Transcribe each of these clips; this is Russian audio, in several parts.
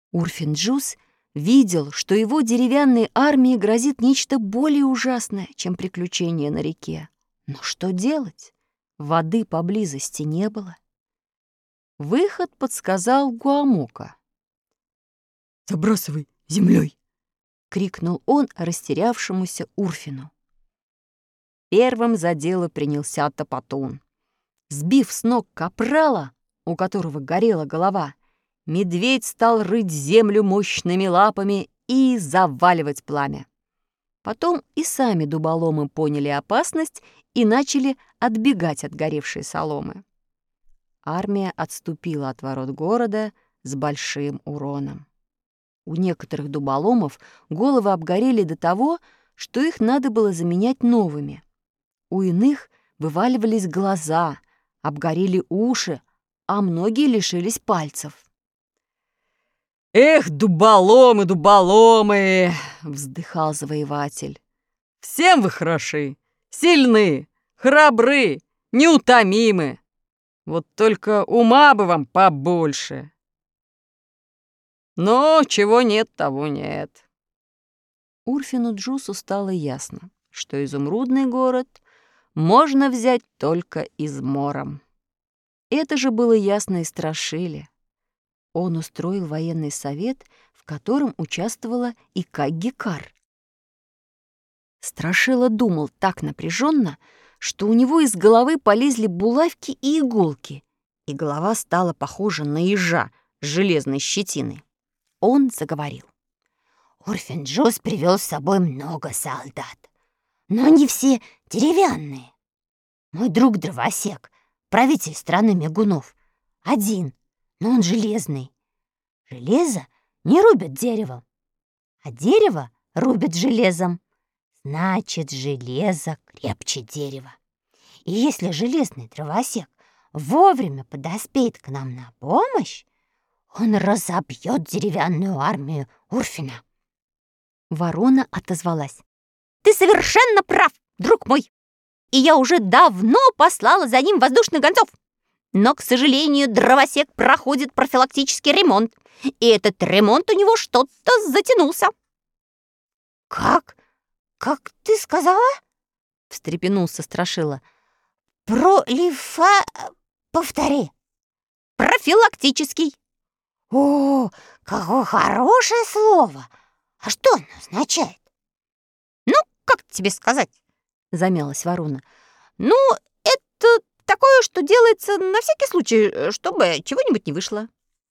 Урфин-Джюс видел, что его деревянной армии грозит нечто более ужасное, чем приключение на реке. Но что делать? Воды поблизости не было. Выход подсказал Гуамока. «Забрасывай землей!» — крикнул он растерявшемуся Урфину. Первым за дело принялся Топотун. Сбив с ног капрала, у которого горела голова, медведь стал рыть землю мощными лапами и заваливать пламя. Потом и сами дуболомы поняли опасность и начали отбегать от горевшей соломы. Армия отступила от ворот города с большим уроном. У некоторых дуболомов головы обгорели до того, что их надо было заменять новыми. У иных вываливались глаза, обгорели уши, а многие лишились пальцев. «Эх, дуболомы, дуболомы!» — вздыхал завоеватель. «Всем вы хороши, сильны, храбры, неутомимы. Вот только ума бы вам побольше. Но чего нет, того нет». Урфину-Джюсу стало ясно, что изумрудный город можно взять только измором. Это же было ясно и Страшиле. Он устроил военный совет, в котором участвовала и Каггикар. Страшила думал так напряженно, что у него из головы полезли булавки и иголки, и голова стала похожа на ежа с железной щетиной. Он заговорил. Урфин-Джюс привел с собой много солдат, но они все деревянные. Мой друг Дровосек, правитель страны мигунов, один, но он железный. Железо не рубят деревом, а дерево рубят железом. Значит, железо крепче дерева. И если железный Дровосек вовремя подоспеет к нам на помощь, он разобьет деревянную армию Урфина. Ворона отозвалась. Ты совершенно прав, друг мой. И я уже давно послала за ним воздушных гонцов. Но, к сожалению, Дровосек проходит профилактический ремонт, и этот ремонт у него что-то затянулся. Как ты сказала? Встрепенулся Страшила. Повтори. Профилактический. О, какое хорошее слово! А что оно означает? Ну, как тебе сказать? Замялась ворона. Ну, это такое, что делается на всякий случай, чтобы чего-нибудь не вышло.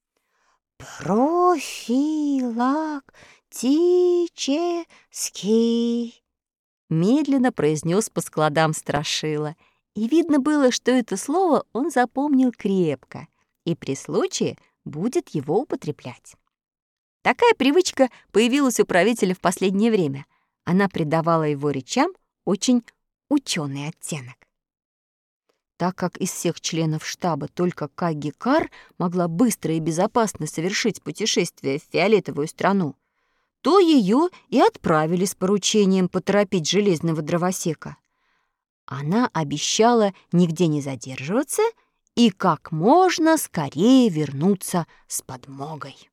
Профилактический, медленно произнес по складам Страшила. И видно было, что это слово он запомнил крепко и при случае будет его употреблять. Такая привычка появилась у правителя в последнее время. Она придавала его речам очень ученый оттенок. Так как из всех членов штаба только Каггикар могла быстро и безопасно совершить путешествие в фиолетовую страну, то ее и отправили с поручением поторопить железного Дровосека. Она обещала нигде не задерживаться и как можно скорее вернуться с подмогой.